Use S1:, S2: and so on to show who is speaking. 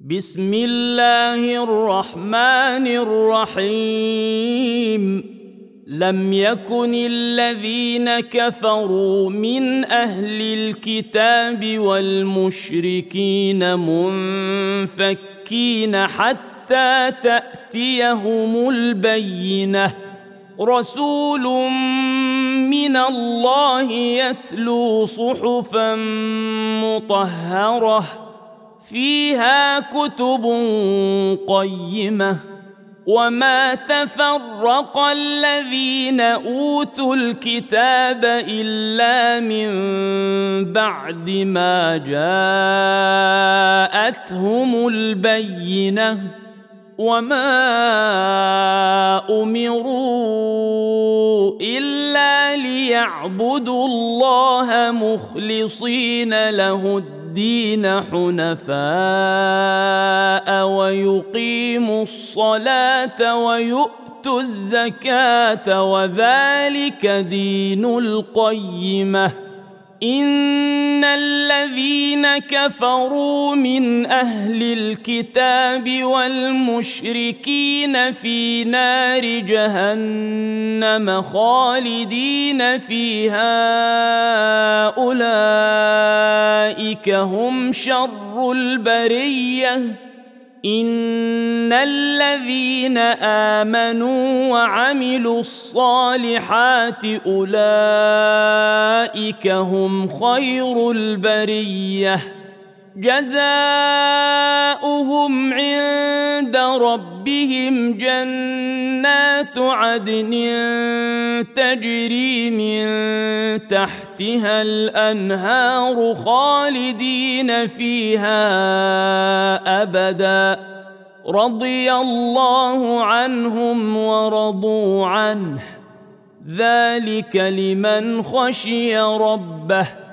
S1: بسم الله الرحمن الرحيم لم يكن الذين كفروا من أهل الكتاب والمشركين منفكين حتى تأتيهم البينة رسول من الله يتلو صحفا مطهرة فيها كتب قيمة وما تفرق الذين أوتوا الكتاب إلا من بعد ما جاءتهم البينة وما أمروا إلا ليعبدوا الله مخلصين له الدين حنفاء ويقيموا الصلاة ويؤتوا الزكاة وذلك دين القيمة إن الذين كفروا من أهل الكتاب والمشركين في نار جهنم خالدين فيها أولئك هم شر البرية إن الذين آمنوا وعملوا الصالحات أولئك هم خير البرية جزاؤهم عند ربهم جنات عدن تجري من تحتها الأنهار خالدين فيها أبدا رضي الله عنهم ورضوا عنه ذلك لمن خشي ربه